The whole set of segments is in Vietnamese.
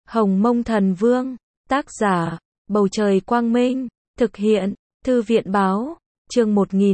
Hồng Mông Thần Vương, tác giả, Bầu Trời Quang Minh, thực hiện, Thư viện Báo, chương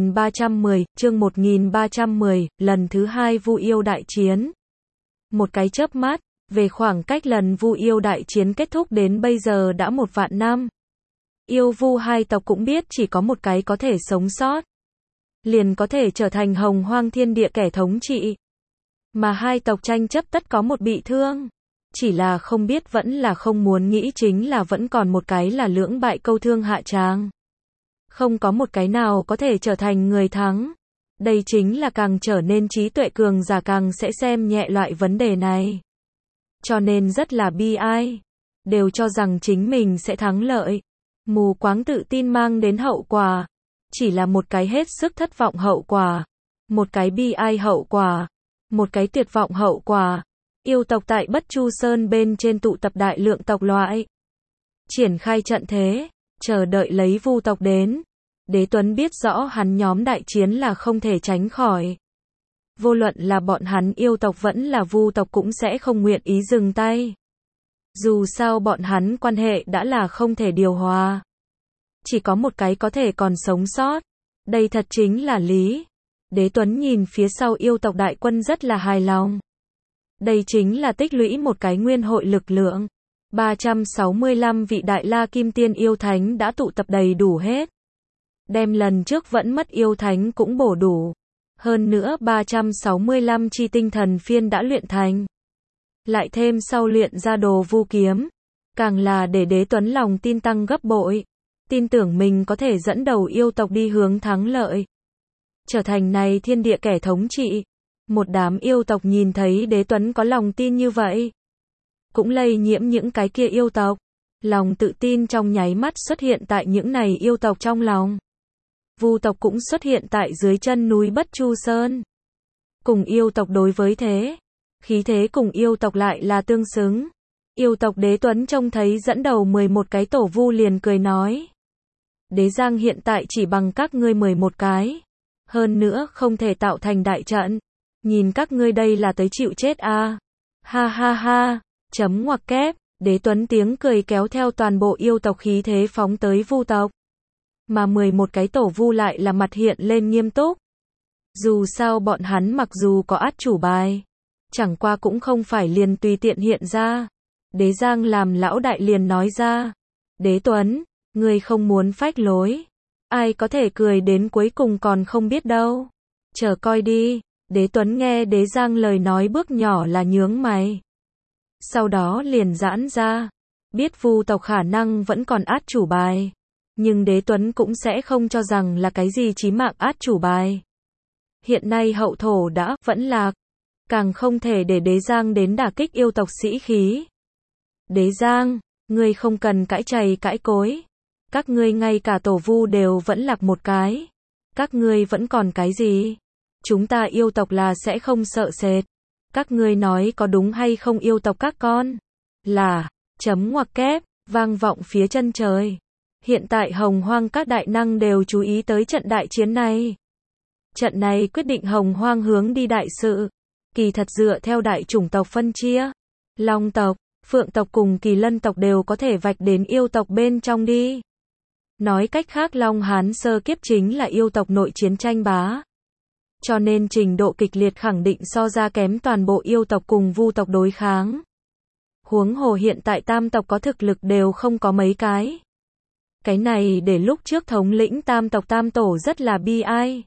1310, lần thứ 2 Vu Yêu Đại Chiến. Một cái chớp mắt, về khoảng cách lần Vu Yêu Đại Chiến kết thúc đến bây giờ đã 1 vạn năm. Yêu Vu hai tộc cũng biết chỉ có một cái có thể sống sót, liền có thể trở thành Hồng Hoang Thiên Địa kẻ thống trị. Mà hai tộc tranh chấp tất có một bị thương. Chỉ là không biết vẫn là không muốn nghĩ, chính là vẫn còn một cái là lưỡng bại câu thương hạ tràng. Không có một cái nào có thể trở thành người thắng. Đây chính là càng trở nên trí tuệ cường giả càng sẽ xem nhẹ loại vấn đề này. Cho nên rất là bi ai. Đều cho rằng chính mình sẽ thắng lợi. Mù quáng tự tin mang đến hậu quả. Chỉ là một cái hết sức thất vọng hậu quả. Một cái bi ai hậu quả. Một cái tuyệt vọng hậu quả. Yêu tộc tại Bất Chu Sơn bên trên tụ tập đại lượng tộc loại. Triển khai trận thế, chờ đợi lấy Vu tộc đến. Đế Tuấn biết rõ hắn nhóm đại chiến là không thể tránh khỏi. Vô luận là bọn hắn yêu tộc vẫn là Vu tộc cũng sẽ không nguyện ý dừng tay. Dù sao bọn hắn quan hệ đã là không thể điều hòa. Chỉ có một cái có thể còn sống sót. Đây thật chính là lý. Đế Tuấn nhìn phía sau yêu tộc đại quân rất là hài lòng. Đây chính là tích lũy một cái nguyên hội lực lượng. 365 vị Đại La Kim Tiên yêu thánh đã tụ tập đầy đủ hết. Đem lần trước vẫn mất yêu thánh cũng bổ đủ. Hơn nữa 365 chi tinh thần phiên đã luyện thành. Lại thêm sau luyện ra đồ vu kiếm. Càng là để Đế Tuấn lòng tin tăng gấp bội. Tin tưởng mình có thể dẫn đầu yêu tộc đi hướng thắng lợi. Trở thành này thiên địa kẻ thống trị. Một đám yêu tộc nhìn thấy Đế Tuấn có lòng tin như vậy. Cũng lây nhiễm những cái kia yêu tộc. Lòng tự tin trong nháy mắt xuất hiện tại những này yêu tộc trong lòng. Vu tộc cũng xuất hiện tại dưới chân núi Bất Chu Sơn. Cùng yêu tộc đối với thế. Khí thế cùng yêu tộc lại là tương xứng. Yêu tộc Đế Tuấn trông thấy dẫn đầu 11 cái tổ vu liền cười nói. Đế Giang hiện tại chỉ bằng các ngươi 11 cái. Hơn nữa không thể tạo thành đại trận. Nhìn các ngươi đây là tới chịu chết à. Ha ha ha, chấm ngoặc kép, Đế Tuấn tiếng cười kéo theo toàn bộ yêu tộc khí thế phóng tới Vu tộc. Mà 11 cái tổ vu lại là mặt hiện lên nghiêm túc. Dù sao bọn hắn mặc dù có át chủ bài. Chẳng qua cũng không phải liền tùy tiện hiện ra. Đế Giang làm lão đại liền nói ra. Đế Tuấn, ngươi không muốn phách lối. Ai có thể cười đến cuối cùng còn không biết đâu. Chờ coi đi. Đế Tuấn nghe Đế Giang lời nói bước nhỏ là nhướng mày. Sau đó liền giãn ra. Biết Vu tộc khả năng vẫn còn át chủ bài. Nhưng Đế Tuấn cũng sẽ không cho rằng là cái gì chí mạng át chủ bài. Hiện nay hậu thổ đã vẫn lạc. Càng không thể để Đế Giang đến đả kích yêu tộc sĩ khí. Đế Giang, ngươi không cần cãi chày cãi cối. Các ngươi ngay cả tổ vu đều vẫn lạc một cái. Các ngươi vẫn còn cái gì? Chúng ta yêu tộc là sẽ không sợ sệt. Các ngươi nói có đúng hay không yêu tộc các con? Là, chấm ngoặc kép, vang vọng phía chân trời. Hiện tại Hồng Hoang các đại năng đều chú ý tới trận đại chiến này. Trận này quyết định Hồng Hoang hướng đi đại sự. Kỳ thật dựa theo đại chủng tộc phân chia. Long tộc, Phượng tộc cùng Kỳ Lân tộc đều có thể vạch đến yêu tộc bên trong đi. Nói cách khác Long Hán sơ kiếp chính là yêu tộc nội chiến tranh bá. Cho nên trình độ kịch liệt khẳng định so ra kém toàn bộ yêu tộc cùng Vu tộc đối kháng. Huống hồ hiện tại tam tộc có thực lực đều không có mấy cái. Cái này để lúc trước thống lĩnh tam tộc tam tổ rất là bi ai.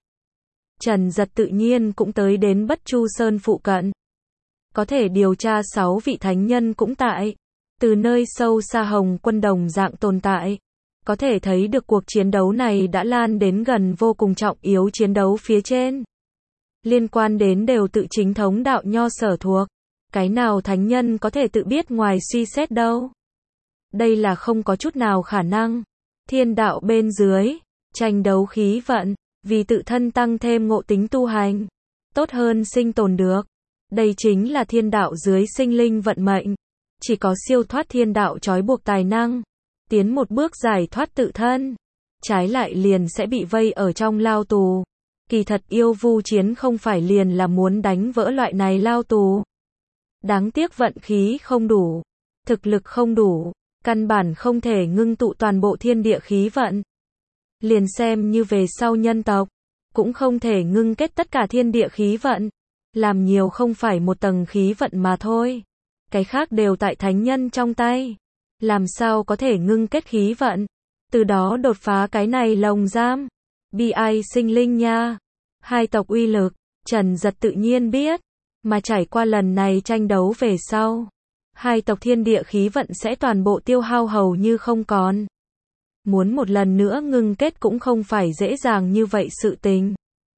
Trần Giật tự nhiên cũng tới đến Bất Chu Sơn phụ cận. Có thể điều tra 6 vị thánh nhân cũng tại. Từ nơi sâu xa Hồng Quân đồng dạng tồn tại. Có thể thấy được cuộc chiến đấu này đã lan đến gần vô cùng trọng yếu chiến đấu phía trên. Liên quan đến đều tự chính thống đạo nho sở thuộc. Cái nào thánh nhân có thể tự biết ngoài suy xét đâu. Đây là không có chút nào khả năng. Thiên đạo bên dưới, tranh đấu khí vận, vì tự thân tăng thêm ngộ tính tu hành. Tốt hơn sinh tồn được. Đây chính là thiên đạo dưới sinh linh vận mệnh. Chỉ có siêu thoát thiên đạo trói buộc tài năng. Tiến một bước giải thoát tự thân. Trái lại liền sẽ bị vây ở trong lao tù. Kỳ thật yêu vu chiến không phải liền là muốn đánh vỡ loại này lao tù. Đáng tiếc vận khí không đủ. thực lực không đủ, căn bản không thể ngưng tụ toàn bộ thiên địa khí vận. Liền xem như về sau nhân tộc, cũng không thể ngưng kết tất cả thiên địa khí vận, làm nhiều không phải một tầng khí vận mà thôi. Cái khác đều tại thánh nhân trong tay, làm sao có thể ngưng kết khí vận, từ đó đột phá cái này lồng giam. Bi ai sinh linh nha. Hai tộc uy lực, Trần Giật tự nhiên biết, mà trải qua lần này tranh đấu về sau, hai tộc thiên địa khí vận sẽ toàn bộ tiêu hao hầu như không còn. Muốn một lần nữa ngưng kết cũng không phải dễ dàng như vậy sự tình.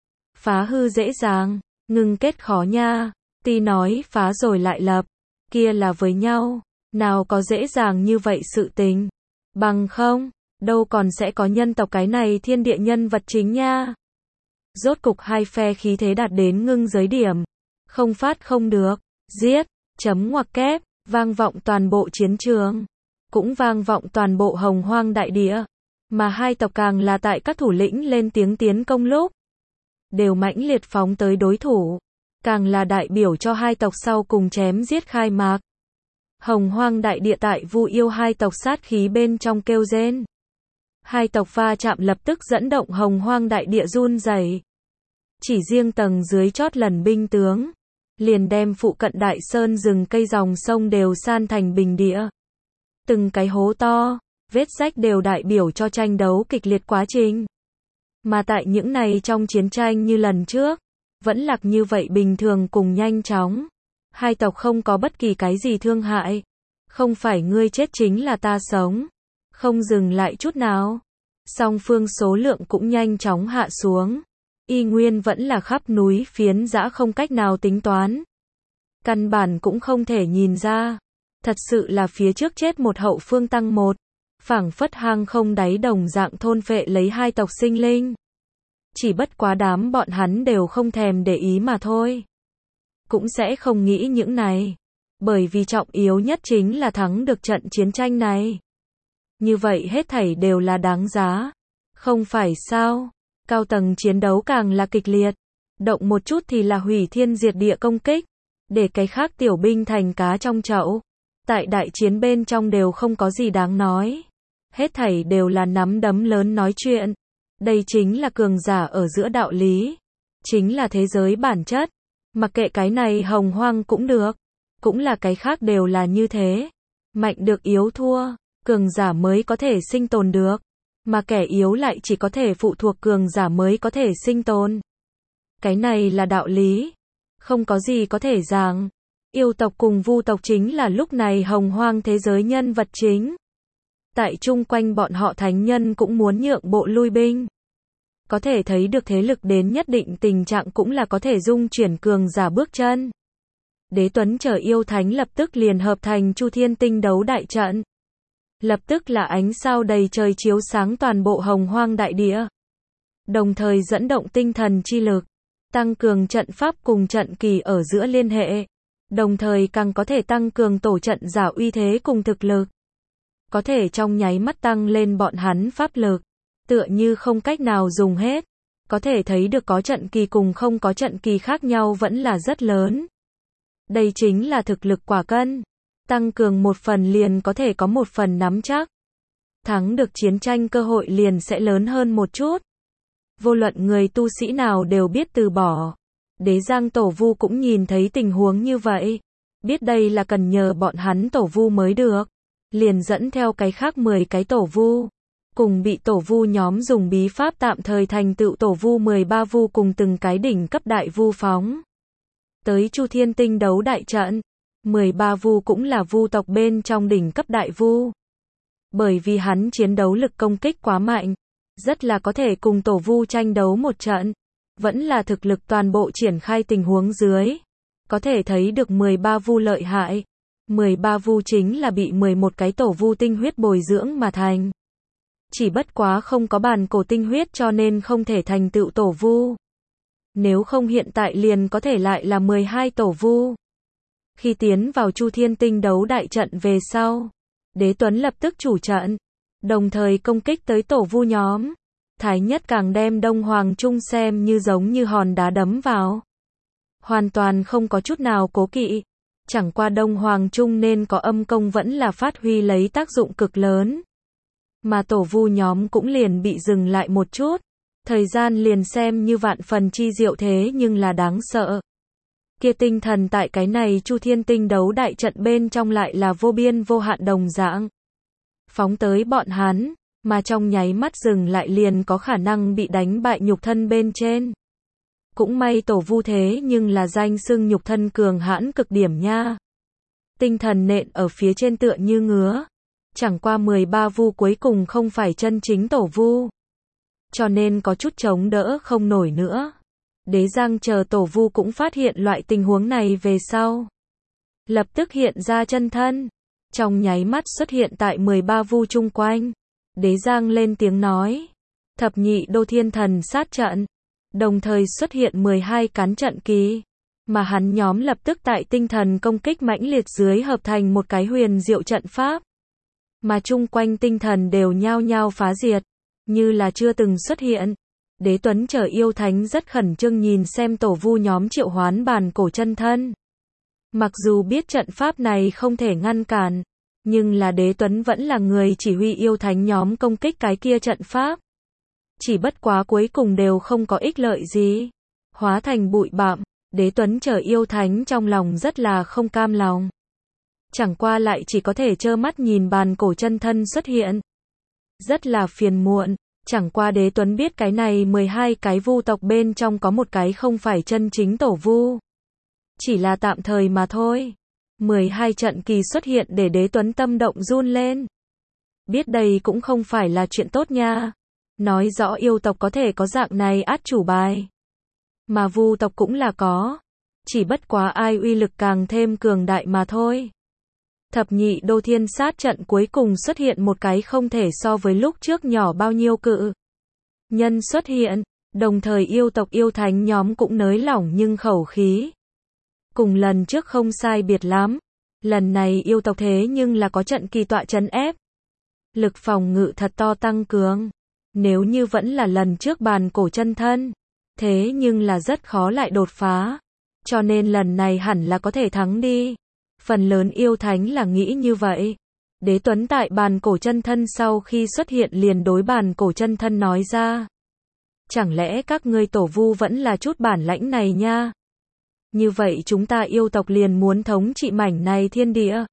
Phá hư dễ dàng, ngưng kết khó nha. Ti nói phá rồi lại lập, kia là với nhau, nào có dễ dàng như vậy sự tình. Bằng không, đâu còn sẽ có nhân tộc cái này thiên địa nhân vật chính nha. Rốt cục hai phe khí thế đạt đến ngưng giới điểm, không phát không được, giết, chấm ngoặc kép, vang vọng toàn bộ chiến trường, cũng vang vọng toàn bộ Hồng Hoang đại địa, mà hai tộc càng là tại các thủ lĩnh lên tiếng tiến công lúc, đều mãnh liệt phóng tới đối thủ, càng là đại biểu cho hai tộc sau cùng chém giết khai mạc. Hồng Hoang đại địa tại Vu Yêu hai tộc sát khí bên trong kêu rên. Hai tộc va chạm lập tức dẫn động Hồng Hoang đại địa run rẩy. Chỉ riêng tầng dưới chót lần binh tướng, liền đem phụ cận đại sơn rừng cây dòng sông đều san thành bình địa. Từng cái hố to, vết rách đều đại biểu cho tranh đấu kịch liệt quá trình. Mà tại những này trong chiến tranh như lần trước, vẫn lạc như vậy bình thường cùng nhanh chóng. Hai tộc không có bất kỳ cái gì thương hại. Không phải ngươi chết chính là ta sống. Không dừng lại chút nào. Song phương số lượng cũng nhanh chóng hạ xuống. Y nguyên vẫn là khắp núi phiến dã không cách nào tính toán. Căn bản cũng không thể nhìn ra. Thật sự là phía trước chết một hậu phương tăng một. Phảng phất hang không đáy đồng dạng thôn phệ lấy hai tộc sinh linh. Chỉ bất quá đám bọn hắn đều không thèm để ý mà thôi. Cũng sẽ không nghĩ những này. Bởi vì trọng yếu nhất chính là thắng được trận chiến tranh này. Như vậy hết thảy đều là đáng giá. Không phải sao? Cao tầng chiến đấu càng là kịch liệt. Động một chút thì là hủy thiên diệt địa công kích. Để cái khác tiểu binh thành cá trong chậu. Tại đại chiến bên trong đều không có gì đáng nói. Hết thảy đều là nắm đấm lớn nói chuyện. Đây chính là cường giả ở giữa đạo lý. Chính là thế giới bản chất. Mặc kệ cái này Hồng Hoang cũng được. Cũng là cái khác đều là như thế. Mạnh được yếu thua. Cường giả mới có thể sinh tồn được. Mà kẻ yếu lại chỉ có thể phụ thuộc cường giả mới có thể sinh tồn. Cái này là đạo lý. Không có gì có thể giảng. Yêu tộc cùng Vu tộc chính là lúc này Hồng Hoang thế giới nhân vật chính. Tại chung quanh bọn họ thánh nhân cũng muốn nhượng bộ lui binh. Có thể thấy được thế lực đến nhất định tình trạng cũng là có thể dung chuyển cường giả bước chân. Đế Tuấn chờ yêu thánh lập tức liền hợp thành Chu Thiên Tinh đấu đại trận. Lập tức là ánh sao đầy trời chiếu sáng toàn bộ Hồng Hoang đại địa. Đồng thời dẫn động tinh thần chi lực, tăng cường trận pháp cùng trận kỳ ở giữa liên hệ. Đồng thời càng có thể tăng cường tổ trận giả uy thế cùng thực lực. Có thể trong nháy mắt tăng lên bọn hắn pháp lực. Tựa như không cách nào dùng hết. Có thể thấy được có trận kỳ cùng không có trận kỳ khác nhau vẫn là rất lớn. Đây chính là thực lực quả cân. Tăng cường một phần liền có thể có một phần nắm chắc. Thắng được chiến tranh cơ hội liền sẽ lớn hơn một chút. Vô luận người tu sĩ nào đều biết từ bỏ. Đế Giang Tổ Vu cũng nhìn thấy tình huống như vậy. Biết đây là cần nhờ bọn hắn Tổ Vu mới được. Liền dẫn theo cái khác 10 cái Tổ Vu. Cùng bị Tổ Vu nhóm dùng bí pháp tạm thời thành tựu Tổ Vu 13 Vu cùng từng cái đỉnh cấp đại Vu phóng. Tới Chu Thiên Tinh đấu đại trận. 13 Vu cũng là Vu tộc bên trong đỉnh cấp đại Vu. Bởi vì hắn chiến đấu lực công kích quá mạnh. Rất là có thể cùng Tổ Vu tranh đấu một trận. Vẫn là thực lực toàn bộ triển khai tình huống dưới. Có thể thấy được 13 Vu lợi hại. 13 Vu chính là bị 11 cái Tổ Vu tinh huyết bồi dưỡng mà thành. Chỉ bất quá không có bàn cổ tinh huyết cho nên không thể thành tựu Tổ Vu. Nếu không hiện tại liền có thể lại là 12 Tổ Vu. Khi tiến vào Chu Thiên Tinh đấu đại trận về sau, Đế Tuấn lập tức chủ trận, đồng thời công kích tới Tổ Vu nhóm. Thái Nhất càng đem Đông Hoàng Trung xem như giống như hòn đá đấm vào. Hoàn toàn không có chút nào cố kỵ. Chẳng qua Đông Hoàng Trung nên có âm công vẫn là phát huy lấy tác dụng cực lớn. Mà tổ vu nhóm cũng liền bị dừng lại một chút. Thời gian liền xem như vạn phần chi diệu thế nhưng là đáng sợ. Kia tinh thần tại cái này Chu Thiên Tinh đấu đại trận bên trong lại là vô biên vô hạn đồng dạng. Phóng tới bọn hắn, mà trong nháy mắt dừng lại liền có khả năng bị đánh bại nhục thân bên trên. Cũng may tổ vu thế nhưng là danh xưng nhục thân cường hãn cực điểm nha. Tinh thần nện ở phía trên tựa như ngứa. Chẳng qua 13 vu cuối cùng không phải chân chính tổ vu. Cho nên có chút chống đỡ không nổi nữa. Đế Giang chờ tổ vu cũng phát hiện loại tình huống này về sau. Lập tức hiện ra chân thân. Trong nháy mắt xuất hiện tại 13 vu chung quanh. Đế Giang lên tiếng nói. Thập nhị đô thiên thần sát trận. Đồng thời xuất hiện 12 cán trận kỳ. Mà hắn nhóm lập tức tại tinh thần công kích mãnh liệt dưới hợp thành một cái huyền diệu trận pháp. Mà chung quanh tinh thần đều nhao nhao phá diệt. Như là chưa từng xuất hiện. Đế Tuấn chờ yêu thánh rất khẩn trương nhìn xem tổ vu nhóm triệu hoán bàn cổ chân thân. Mặc dù biết trận pháp này không thể ngăn cản, nhưng là Đế Tuấn vẫn là người chỉ huy yêu thánh nhóm công kích cái kia trận pháp. Chỉ bất quá cuối cùng đều không có ích lợi gì. Hóa thành bụi bặm, Đế Tuấn chờ yêu thánh trong lòng rất là không cam lòng. Chẳng qua lại chỉ có thể trơ mắt nhìn bàn cổ chân thân xuất hiện. Rất là phiền muộn. Chẳng qua Đế Tuấn biết cái này 12 cái vu tộc bên trong có một cái không phải chân chính tổ vu. Chỉ là tạm thời mà thôi. 12 trận kỳ xuất hiện để Đế Tuấn tâm động run lên. Biết đây cũng không phải là chuyện tốt nha. Nói rõ yêu tộc có thể có dạng này át chủ bài. Mà vu tộc cũng là có. Chỉ bất quá ai uy lực càng thêm cường đại mà thôi. Thập nhị đô thiên sát trận cuối cùng xuất hiện một cái không thể so với lúc trước nhỏ bao nhiêu cự. Nhân xuất hiện, đồng thời yêu tộc yêu thánh nhóm cũng nới lỏng nhưng khẩu khí. Cùng lần trước không sai biệt lắm. Lần này yêu tộc thế nhưng là có trận kỳ tọa trấn ép. Lực phòng ngự thật to tăng cường. Nếu như vẫn là lần trước bàn cổ chân thân. Thế nhưng là rất khó lại đột phá. Cho nên lần này hẳn là có thể thắng đi. Phần lớn yêu thánh là nghĩ như vậy. Đế Tuấn tại bàn cổ chân thân sau khi xuất hiện liền đối bàn cổ chân thân nói ra. Chẳng lẽ các ngươi tổ vu vẫn là chút bản lãnh này nha? Như vậy chúng ta yêu tộc liền muốn thống trị mảnh này thiên địa.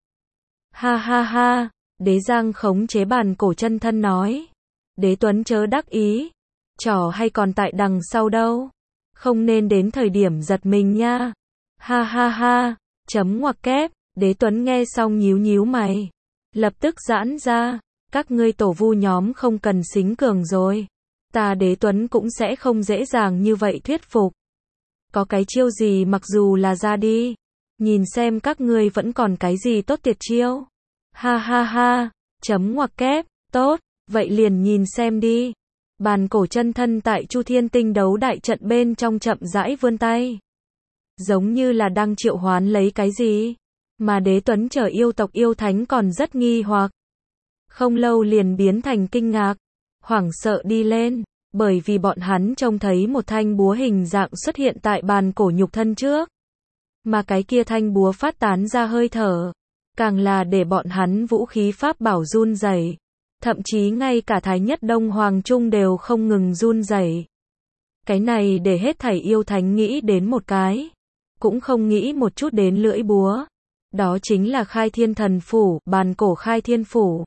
Ha ha ha, Đế Giang khống chế bàn cổ chân thân nói. Đế Tuấn chớ đắc ý. Trò hay còn tại đằng sau đâu. Không nên đến thời điểm giật mình nha. Ha ha ha, chấm ngoặc kép. Đế Tuấn nghe xong nhíu nhíu mày. Lập tức giãn ra. Các ngươi tổ vu nhóm không cần xính cường rồi. Ta Đế Tuấn cũng sẽ không dễ dàng như vậy thuyết phục. Có cái chiêu gì mặc dù là ra đi. Nhìn xem các ngươi vẫn còn cái gì tốt tuyệt chiêu. Ha ha ha, chấm ngoặc kép, tốt, vậy liền nhìn xem đi. Bàn cổ chân thân tại Chu Thiên Tinh đấu đại trận bên trong chậm rãi vươn tay. Giống như là đang triệu hoán lấy cái gì. Mà Đế Tuấn chờ yêu tộc yêu thánh còn rất nghi hoặc. Không lâu liền biến thành kinh ngạc. Hoảng sợ đi lên. Bởi vì bọn hắn trông thấy một thanh búa hình dạng xuất hiện tại bàn cổ nhục thân trước. Mà cái kia thanh búa phát tán ra hơi thở. Càng là để bọn hắn vũ khí pháp bảo run rẩy. Thậm chí ngay cả Thái Nhất Đông Hoàng Trung đều không ngừng run rẩy. Cái này để hết thảy yêu thánh nghĩ đến một cái. Cũng không nghĩ một chút đến lưỡi búa. Đó chính là Khai Thiên Thần Phủ, bàn cổ Khai Thiên Phủ.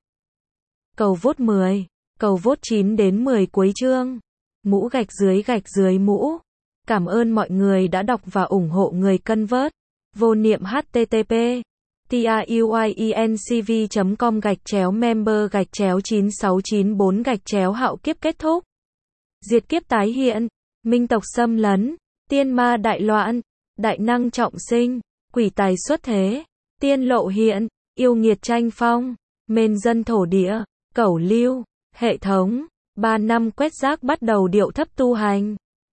Cầu vote 10. Cầu vote 9 đến 10 cuối chương. Mũ gạch dưới mũ. Cảm ơn mọi người đã đọc và ủng hộ người cân vớt. Vô niệm http truyencv.com/member/9694 hạo kiếp kết thúc. Diệt kiếp tái hiện. Minh tộc xâm lấn. Tiên ma đại loạn. Đại năng trọng sinh. Quỷ tài xuất thế. Tiên lộ hiện. Yêu nghiệt tranh phong. Mên dân thổ địa. Cẩu lưu. Hệ thống. 3 năm quét rác bắt đầu điệu thấp tu hành.